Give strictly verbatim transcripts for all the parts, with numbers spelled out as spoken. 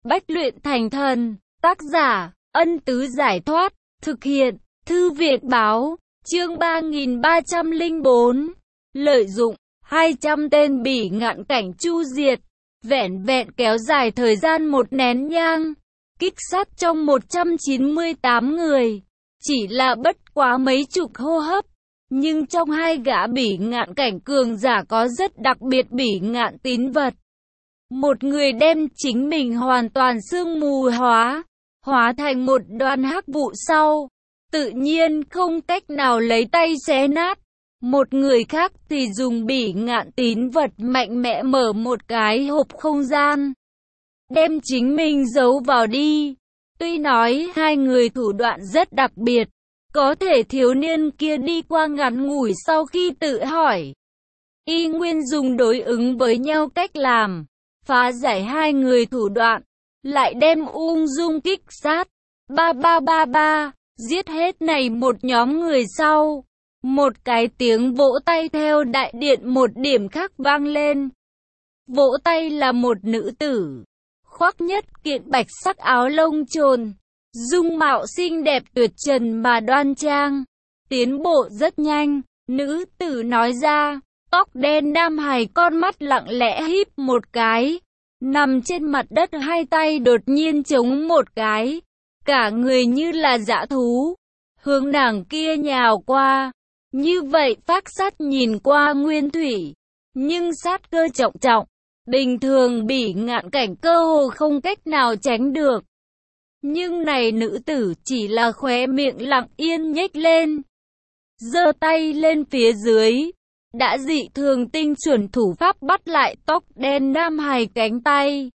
Bách luyện thành thần. Tác giả, Ân Tứ Giải Thoát. Thực hiện, Thư Việt Báo. Chương ba nghìn ba trăm lẻ bốn. Lợi dụng, hai trăm tên bỉ ngạn cảnh chu diệt. Vẻn vẹn kéo dài thời gian một nén nhang. Kích sát trong một trăm chín mươi tám người. Chỉ là bất quá mấy chục hô hấp. Nhưng trong hai gã bỉ ngạn cảnh cường giả có rất đặc biệt bỉ ngạn tín vật. Một người đem chính mình hoàn toàn sương mù hóa, hóa thành một đoàn hắc vụ sau, tự nhiên không cách nào lấy tay xé nát. Một người khác thì dùng bỉ ngạn tín vật mạnh mẽ mở một cái hộp không gian, đem chính mình giấu vào đi. Tuy nói hai người thủ đoạn rất đặc biệt, có thể thiếu niên kia đi qua ngắn ngủi sau khi tự hỏi, y nguyên dùng đối ứng với nhau cách làm, phá giải hai người thủ đoạn, lại đem ung dung kích sát. Ba ba ba ba, giết hết này một nhóm người sau. Một cái tiếng vỗ tay theo đại điện một điểm khác vang lên. Vỗ tay là một nữ tử, khoác nhất kiện bạch sắc áo lông trồn, dung mạo xinh đẹp tuyệt trần mà đoan trang, tiến bộ rất nhanh. Nữ tử nói ra, tóc đen nam hài con mắt lặng lẽ híp một cái, nằm trên mặt đất hai tay đột nhiên chống một cái, cả người như là dã thú, hướng nàng kia nhào qua. Như vậy phác sát nhìn qua nguyên thủy, nhưng sát cơ trọng trọng, bình thường bỉ ngạn cảnh cơ hồ không cách nào tránh được. Nhưng này nữ tử chỉ là khóe miệng lặng yên nhếch lên, giơ tay lên phía dưới, đã dị thường tinh chuẩn thủ pháp bắt lại tóc đen nam hài cánh tay.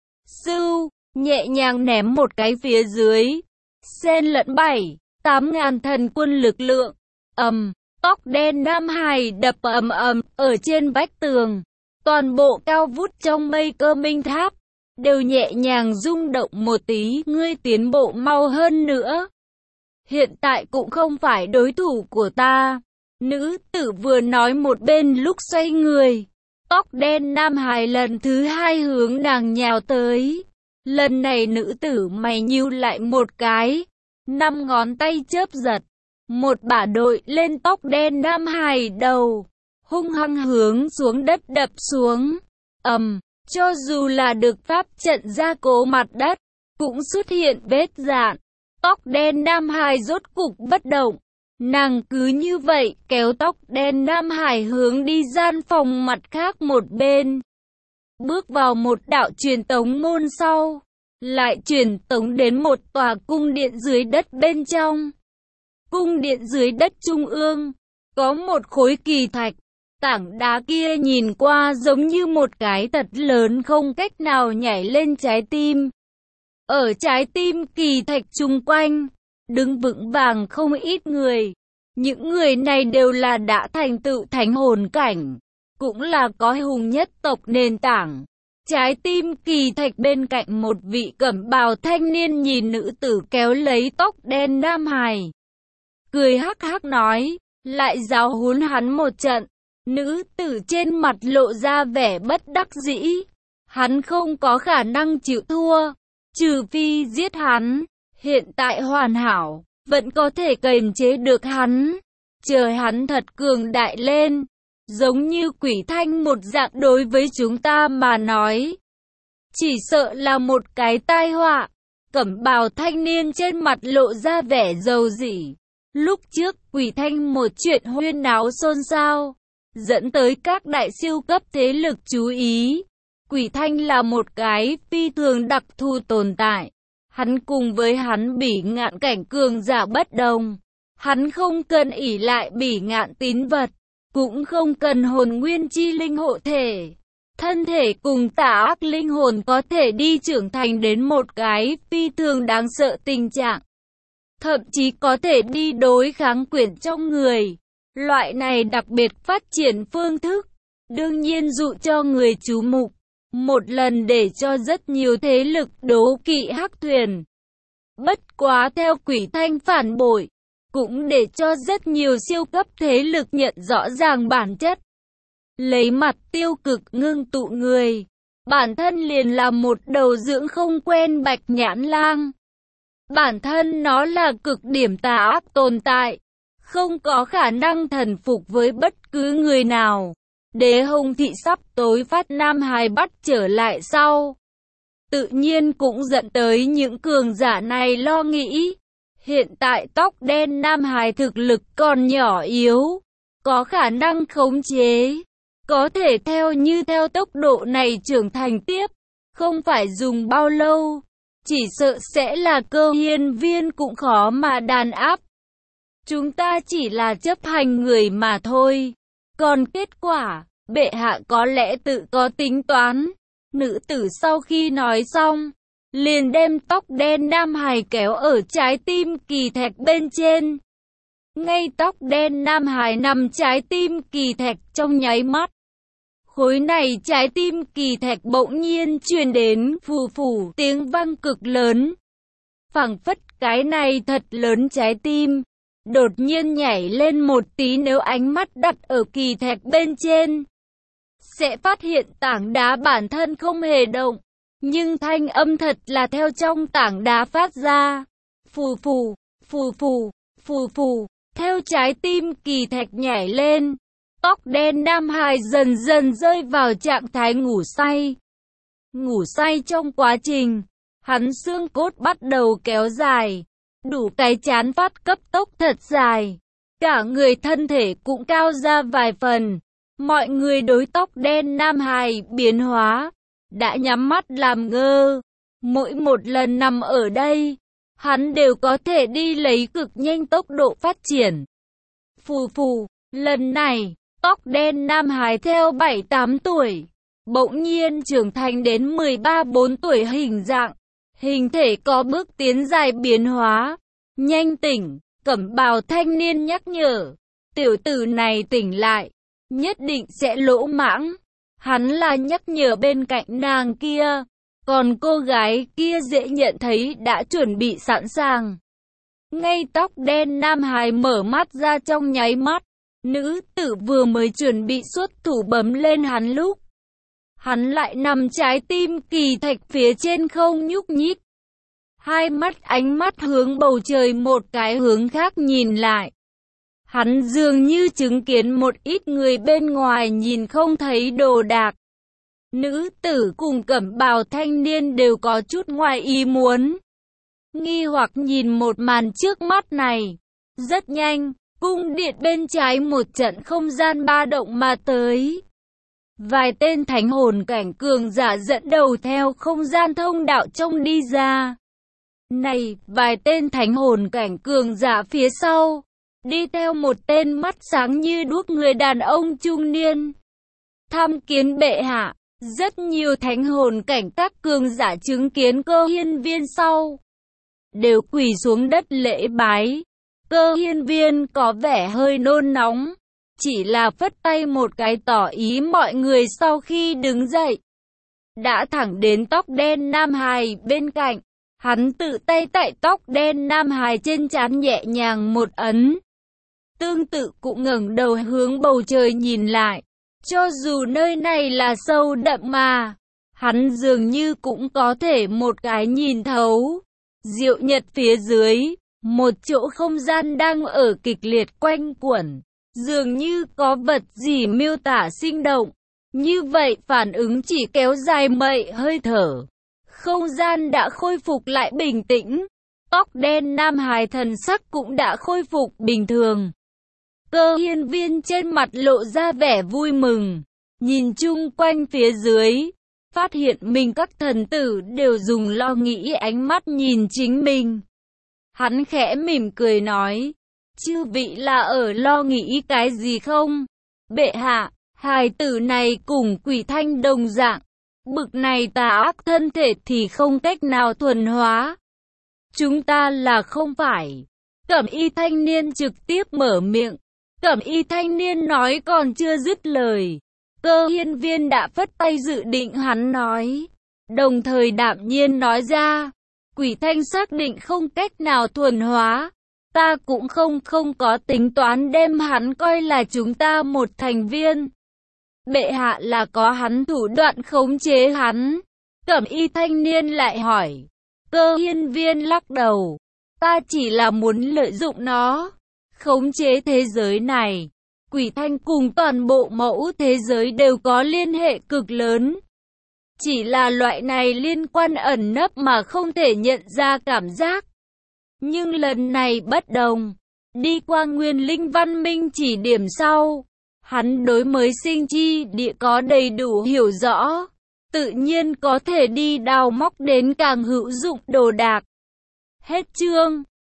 Sưu, nhẹ nhàng ném một cái phía dưới, xen lẫn bảy, tám ngàn thần quân lực lượng. Ầm, tóc đen nam hài đập ầm ầm ở trên vách tường. Toàn bộ cao vút trong mây cơ minh tháp đều nhẹ nhàng rung động một tí. Ngươi tiến bộ mau hơn nữa, hiện tại cũng không phải đối thủ của ta. Nữ tử vừa nói một bên lúc xoay người, tóc đen nam hài lần thứ hai hướng nàng nhào tới. Lần này nữ tử mày nhíu lại một cái, năm ngón tay chớp giật, một bả đội lên tóc đen nam hài đầu, hung hăng hướng xuống đất đập xuống. Ầm, cho dù là được pháp trận gia cố mặt đất, cũng xuất hiện vết rạn. Tóc đen nam hài rốt cục bất động. Nàng cứ như vậy kéo tóc đen nam hải hướng đi gian phòng mặt khác một bên. Bước vào một đạo truyền tống môn sau, lại truyền tống đến một tòa cung điện dưới đất bên trong. Cung điện dưới đất trung ương, có một khối kỳ thạch. Tảng đá kia nhìn qua giống như một cái thật lớn không cách nào nhảy lên trái tim. Ở trái tim kỳ thạch chung quanh, đứng vững vàng không ít người. Những người này đều là đã thành tựu thánh hồn cảnh, cũng là có hùng nhất tộc nền tảng. Trái tim kỳ thạch bên cạnh một vị cẩm bào thanh niên nhìn nữ tử kéo lấy tóc đen nam hài, cười hắc hắc nói, lại giáo huấn hắn một trận. Nữ tử trên mặt lộ ra vẻ bất đắc dĩ, hắn không có khả năng chịu thua, trừ phi giết hắn. Hiện tại hoàn hảo, vẫn có thể kiềm chế được hắn, chờ hắn thật cường đại lên, giống như quỷ thanh một dạng, đối với chúng ta mà nói, chỉ sợ là một cái tai họa. Cẩm bào thanh niên trên mặt lộ ra vẻ dầu dĩ. Lúc trước quỷ thanh một chuyện huyên náo xôn xao, dẫn tới các đại siêu cấp thế lực chú ý. Quỷ thanh là một cái phi thường đặc thù tồn tại. Hắn cùng với hắn bỉ ngạn cảnh cường giả bất đồng. Hắn không cần ỷ lại bỉ ngạn tín vật, cũng không cần hồn nguyên chi linh hộ thể. Thân thể cùng tà ác linh hồn có thể đi trưởng thành đến một cái phi thường đáng sợ tình trạng. Thậm chí có thể đi đối kháng quyển trong người. Loại này đặc biệt phát triển phương thức, đương nhiên dụ cho người chú mục. Một lần để cho rất nhiều thế lực đố kỵ hắc thuyền. Bất quá theo quỷ thanh phản bội, cũng để cho rất nhiều siêu cấp thế lực nhận rõ ràng bản chất. Lấy mặt tiêu cực ngưng tụ người. bản thân liền là một đầu dưỡng không quen bạch nhãn lang. Bản thân nó là cực điểm tà ác tồn tại, không có khả năng thần phục với bất cứ người nào. Đế Hồng Thị sắp tối phát Nam Hải bắt trở lại sau, tự nhiên cũng dẫn tới những cường giả này lo nghĩ. Hiện tại tóc đen Nam Hải thực lực còn nhỏ yếu, có khả năng khống chế, có thể theo như theo tốc độ này trưởng thành tiếp, không phải dùng bao lâu, chỉ sợ sẽ là Cơ Hiên Viên cũng khó mà đàn áp. Chúng ta chỉ là chấp hành người mà thôi, còn kết quả, bệ hạ có lẽ tự có tính toán. Nữ tử sau khi nói xong, liền đem tóc đen Nam Hải kéo ở trái tim kỳ thạch bên trên. Ngay tóc đen Nam Hải nằm trái tim kỳ thạch trong nháy mắt. Khối này trái tim kỳ thạch bỗng nhiên truyền đến phù phù tiếng vang cực lớn. Phảng phất cái này thật lớn trái tim, đột nhiên nhảy lên một tí, nếu ánh mắt đặt ở kỳ thạch bên trên, sẽ phát hiện tảng đá bản thân không hề động, nhưng thanh âm thật là theo trong tảng đá phát ra. Phù phù, phù phù, phù phù, theo trái tim kỳ thạch nhảy lên, tóc đen Nam Hải dần dần rơi vào trạng thái ngủ say. Ngủ say trong quá trình, hắn xương cốt bắt đầu kéo dài, đủ cái chán phát cấp tốc thật dài, cả người thân thể cũng cao ra vài phần. Mọi người đối tóc đen Nam Hải biến hóa đã nhắm mắt làm ngơ. Mỗi một lần nằm ở đây, hắn đều có thể đi lấy cực nhanh tốc độ phát triển. Phù phù, lần này, tóc đen Nam Hải theo bảy tám tuổi, bỗng nhiên trưởng thành đến mười ba bốn tuổi, hình dạng, hình thể có bước tiến dài biến hóa. Nhanh tỉnh, cẩm bào thanh niên nhắc nhở, tiểu tử này tỉnh lại, nhất định sẽ lỗ mãng. Hắn là nhắc nhở bên cạnh nàng kia, còn cô gái kia dễ nhận thấy đã chuẩn bị sẵn sàng. Ngay tóc đen Nam Hải mở mắt ra trong nháy mắt, nữ tử vừa mới chuẩn bị xuất thủ bấm lên hắn lúc, hắn lại nằm trái tim kỳ thạch phía trên không nhúc nhích. Hai mắt ánh mắt hướng bầu trời một cái hướng khác nhìn lại. Hắn dường như chứng kiến một ít người bên ngoài nhìn không thấy đồ đạc. Nữ tử cùng cẩm bào thanh niên đều có chút ngoài ý muốn, nghi hoặc nhìn một màn trước mắt này. Rất nhanh, cung điện bên trái một trận không gian ba động mà tới. Vài tên thánh hồn cảnh cường giả dẫn đầu theo không gian thông đạo trông đi ra. Này, vài tên thánh hồn cảnh cường giả phía sau, đi theo một tên mắt sáng như đuốc người đàn ông trung niên. Tham kiến bệ hạ, rất nhiều thánh hồn cảnh các cường giả chứng kiến Cơ Hiên Viên sau, đều quỳ xuống đất lễ bái. Cơ Hiên Viên có vẻ hơi nôn nóng, chỉ là phất tay một cái tỏ ý mọi người sau khi đứng dậy. Đã thẳng đến tóc đen Nam Hải bên cạnh, hắn tự tay tại tóc đen Nam Hải trên trán nhẹ nhàng một ấn. Tương tự cũng ngẩng đầu hướng bầu trời nhìn lại. Cho dù nơi này là sâu đậm mà, hắn dường như cũng có thể một cái nhìn thấu. Diệu nhật phía dưới, một chỗ không gian đang ở kịch liệt quanh quẩn, dường như có vật gì miêu tả sinh động. Như vậy phản ứng chỉ kéo dài mấy hơi thở, không gian đã khôi phục lại bình tĩnh. Tóc đen Nam Hải thần sắc cũng đã khôi phục bình thường. Cơ Hiên Viên trên mặt lộ ra vẻ vui mừng, nhìn chung quanh phía dưới, phát hiện mình các thần tử đều dùng lo nghĩ ánh mắt nhìn chính mình. Hắn khẽ mỉm cười nói, chư vị là ở lo nghĩ cái gì không? Bệ hạ, hài tử này cùng quỷ thanh đồng dạng, bực này tà ác thân thể thì không cách nào thuần hóa. Chúng ta là không phải. Cẩm y thanh niên trực tiếp mở miệng. Cẩm y thanh niên nói còn chưa dứt lời, Cơ Hiên Viên đã phất tay dự định hắn nói, đồng thời đạm nhiên nói ra, quỷ thanh xác định không cách nào thuần hóa, ta cũng không không có tính toán đem hắn coi là chúng ta một thành viên. bệ hạ là có hắn thủ đoạn khống chế hắn. Cẩm y thanh niên lại hỏi. Cơ hiên viên lắc đầu. Ta chỉ là muốn lợi dụng nó, khống chế thế giới này. Quỷ thanh cùng toàn bộ mẫu thế giới đều có liên hệ cực lớn. Chỉ là loại này liên quan ẩn nấp mà không thể nhận ra cảm giác. Nhưng lần này bất đồng. Đi qua nguyên linh văn minh chỉ điểm sau, hắn đối mới sinh chi địa có đầy đủ hiểu rõ. Tự nhiên có thể đi đào móc đến càng hữu dụng đồ đạc. Hết chương.